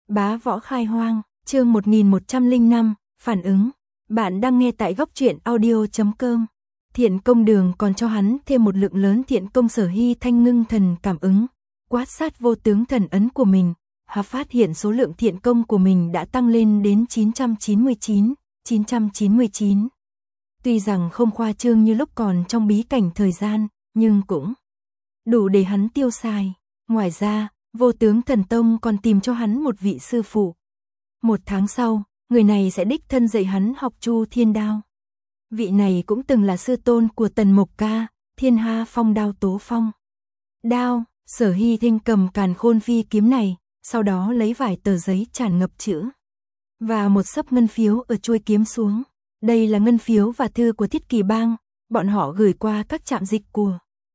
Bá võ khai hoang, chương 1105, phản ứng. Bạn đang nghe tại góc truyện audio.com. Thiện công đường còn cho hắn thêm một lượng lớn thiện công. Sở Hy Thanh ngưng thần cảm ứng, quát sát vô tướng thần ấn của mình, hắn phát hiện số lượng thiện công của mình đã tăng lên đến 999. Tuy rằng không khoa trương như lúc còn trong bí cảnh thời gian, nhưng cũng đủ để hắn tiêu xài. Ngoài ra, Vô Tướng Thần Tông còn tìm cho hắn một vị sư phụ. 1 tháng sau, người này sẽ đích thân dạy hắn học Chu Thiên Đao. Vị này cũng từng là sư tôn của Tần Mộc Ca, Thiên Ha Phong Đao Tố Phong. Đao, Sở Hy Thanh cầm Càn Khôn Phi kiếm này, sau đó lấy vài tờ giấy tràn ngập chữ và một xấp ngân phiếu ở chuôi kiếm xuống. Đây là ngân phiếu và thư của Thiết Kỳ Bang, bọn họ gửi qua các trạm dịch của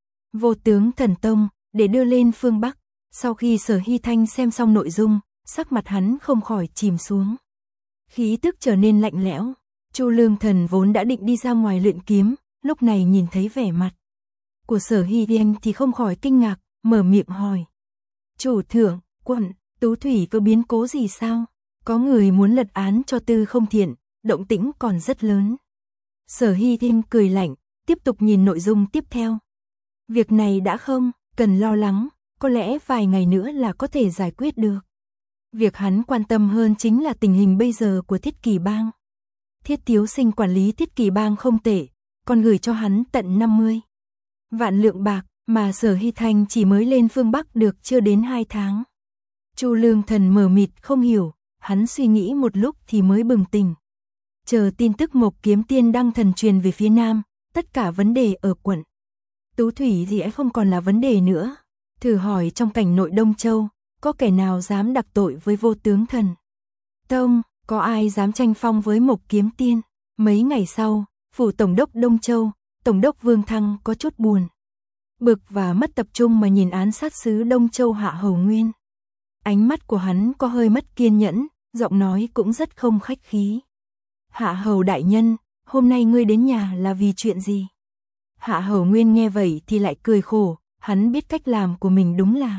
Vô Tướng Thần Tông để đưa lên phương Bắc. Sau khi Sở Hy Thanh xem xong nội dung, sắc mặt hắn không khỏi chìm xuống. Khí tức trở nên lạnh lẽo. Chu Lương Thần vốn đã định đi ra ngoài luyện kiếm, lúc này nhìn thấy vẻ mặt của Sở Hy Thanh thì không khỏi kinh ngạc, mở miệng hỏi. Chủ thượng, quận, Tú Thủy có biến cố gì sao? Có người muốn lật án cho Tư Không Thiện, động tĩnh còn rất lớn. Sở Hy Thanh cười lạnh, tiếp tục nhìn nội dung tiếp theo. Việc này đã không cần lo lắng, có lẽ vài ngày nữa là có thể giải quyết được. Việc hắn quan tâm hơn chính là tình hình bây giờ của Thiết Kỳ Bang. Thiết Thiếu Sinh quản lý Thiết Kỳ Bang không tệ, còn gửi cho hắn tận 50 vạn lượng bạc, mà Sở Hy Thanh chỉ mới lên phương Bắc được chưa đến 2 tháng. Chu Lương Thần mờ mịt không hiểu, hắn suy nghĩ một lúc thì mới bừng tỉnh. Chờ tin tức Mộc Kiếm Tiên đăng thần truyền về phía Nam, tất cả vấn đề ở quận Tú Thủy thì không còn là vấn đề nữa. Thử hỏi trong cảnh nội Đông Châu, có kẻ nào dám đặc tội với Vô Tướng Thần Tông, có ai dám tranh phong với Mộc Kiếm Tiên? Mấy ngày sau, phủ tổng đốc Đông Châu, tổng đốc Vương Thăng có chút buồn bực và mất tập trung mà nhìn án sát sứ Đông Châu Hạ Hầu Nguyên. Ánh mắt của hắn có hơi mất kiên nhẫn, giọng nói cũng rất không khách khí. Hạ Hầu đại nhân, hôm nay ngươi đến nhà là vì chuyện gì? Hạ Hầu Nguyên nghe vậy thì lại cười khổ, hắn biết cách làm của mình đúng là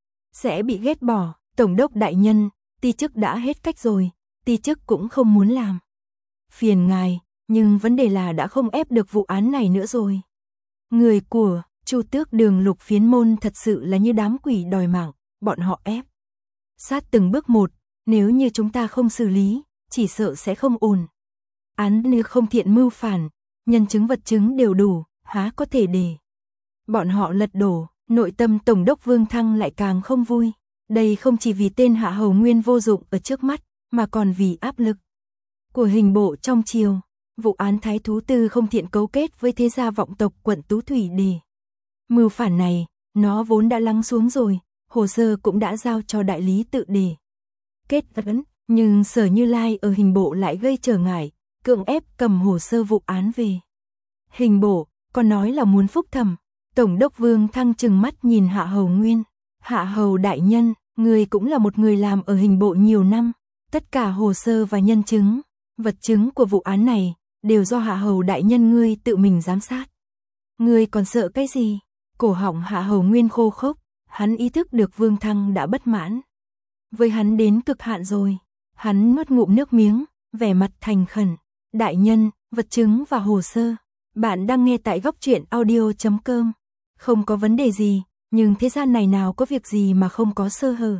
sẽ bị ghét bỏ. Tổng đốc đại nhân, ti chức đã hết cách rồi, ti chức cũng không muốn làm phiền ngài, nhưng vấn đề là đã không ép được vụ án này nữa rồi. Người của Chu Tước Đường Lục Phiến Môn thật sự là như đám quỷ đòi mạng, bọn họ ép sát từng bước một, nếu như chúng ta không xử lý, chỉ sợ sẽ không ổn. Án như không thiện mưu phản, nhân chứng vật chứng đều đủ, há có thể để bọn họ lật đổ. Nội tâm tổng đốc Vương Thăng lại càng không vui. Đây không chỉ vì tên Hạ Hầu Nguyên vô dụng ở trước mắt, mà còn vì áp lực của hình bộ trong triều. Vụ án Thái Thú Tư Không Thiện cấu kết với thế gia vọng tộc quận Tú Thủy để mưu phản này, nó vốn đã lắng xuống rồi, hồ sơ cũng đã giao cho đại lý tự để kết vấn, nhưng Sở Như Lai ở hình bộ lại gây trở ngại, cưỡng ép cầm hồ sơ vụ án về hình bộ, còn nói là muốn phúc thẩm. Tổng đốc Vương Thăng trừng mắt nhìn Hạ Hầu Nguyên. Hạ Hầu đại nhân, người cũng là một người làm ở hình bộ nhiều năm. Tất cả hồ sơ và nhân chứng, vật chứng của vụ án này, đều do Hạ Hầu đại nhân ngươi tự mình giám sát. Ngươi còn sợ cái gì? Cổ họng Hạ Hầu Nguyên khô khốc, hắn ý thức được Vương Thăng đã bất mãn với hắn đến cực hạn rồi. Hắn nuốt ngụm nước miếng, vẻ mặt thành khẩn. Đại nhân, vật chứng và hồ sơ. Bạn đang nghe tại góc truyện audio.com. Không có vấn đề gì, nhưng thế gian này nào có việc gì mà không có sơ hở.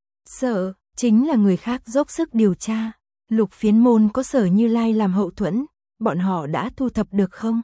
Sợ, chính là người khác dốc sức điều tra. Lục Phiến Môn có Sở Như Lai làm hậu thuẫn, bọn họ đã thu thập được không?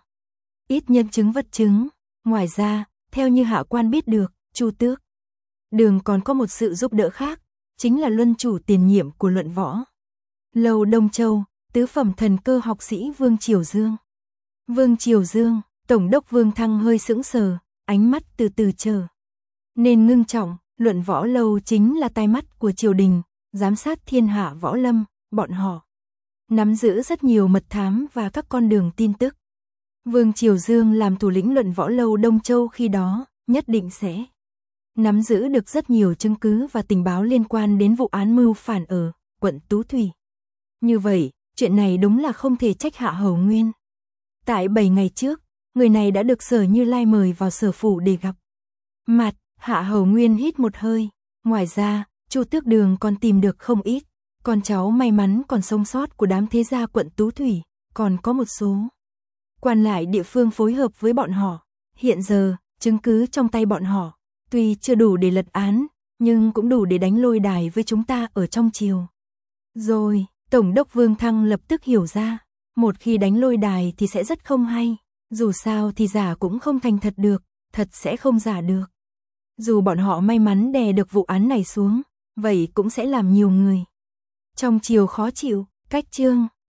Ít nhân chứng vật chứng. Ngoài ra, theo như hạ quan biết được, Chu Tước Đường còn có một sự giúp đỡ khác, chính là luân chủ tiền nhiệm của Luận Võ Lâu Đông Châu, tứ phẩm thần cơ học sĩ Vương Triều Dương. Vương Triều Dương, tổng đốc Vương Thăng hơi sững sờ, ánh mắt từ từ trở nên ngưng trọng. Luận Võ Lâu chính là tai mắt của triều đình, giám sát thiên hạ võ lâm, bọn họ nắm giữ rất nhiều mật thám và các con đường tin tức. Vương Triều Dương làm thủ lĩnh Luận Võ Lâu Đông Châu khi đó, nhất định sẽ nắm giữ được rất nhiều chứng cứ và tình báo liên quan đến vụ án mưu phản ở quận Tú Thủy. Như vậy, chuyện này đúng là không thể trách Hạ Hầu Nguyên. Tại 7 ngày trước, người này đã được Sở Như Lai mời vào sở phủ để gặp mặt. Hạ Hầu Nguyên hít một hơi. Ngoài ra, Chu Tước Đường còn tìm được không ít con cháu may mắn còn sống sót của đám thế gia quận Tú Thủy, còn có một số quan lại địa phương phối hợp với bọn họ. Hiện giờ, chứng cứ trong tay bọn họ, tuy chưa đủ để lật án, nhưng cũng đủ để đánh lôi đài với chúng ta ở trong triều. Rồi, Tổng đốc Vương Thăng lập tức hiểu ra, một khi đánh lôi đài thì sẽ rất không hay, dù sao thì giả cũng không thành thật được, thật sẽ không giả được. Dù bọn họ may mắn đè được vụ án này xuống, vậy cũng sẽ làm nhiều người trong triều khó chịu. Cách chương